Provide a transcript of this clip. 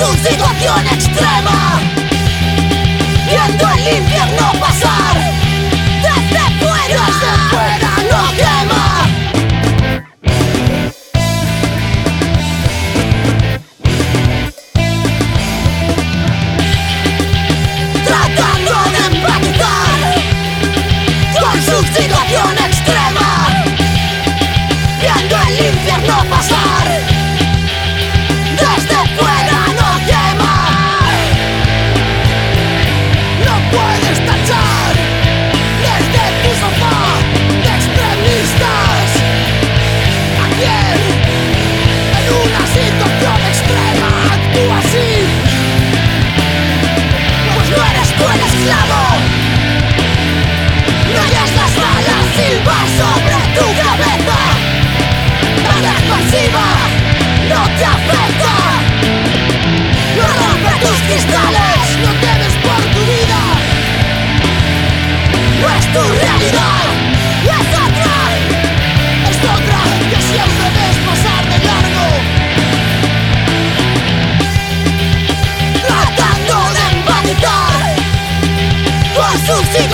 su situación extrema, viendo el infierno pasar desde fuera no quema. Tratando de empatizar con su situación extrema, viendo el infierno pasar desde fuera no quema. No puedes tachar desde tu sofá de extremistas a quien en una situación extrema actúa así, pues no eres tú el esclavo. No oyes las balas silbar sobre tu cabeza, la expansiva no te afecta, no rompe tus cristales, no temes por tu vida, no es tu realidad, es otra que siempre ves pasar de largo, tratando de empatizar con sus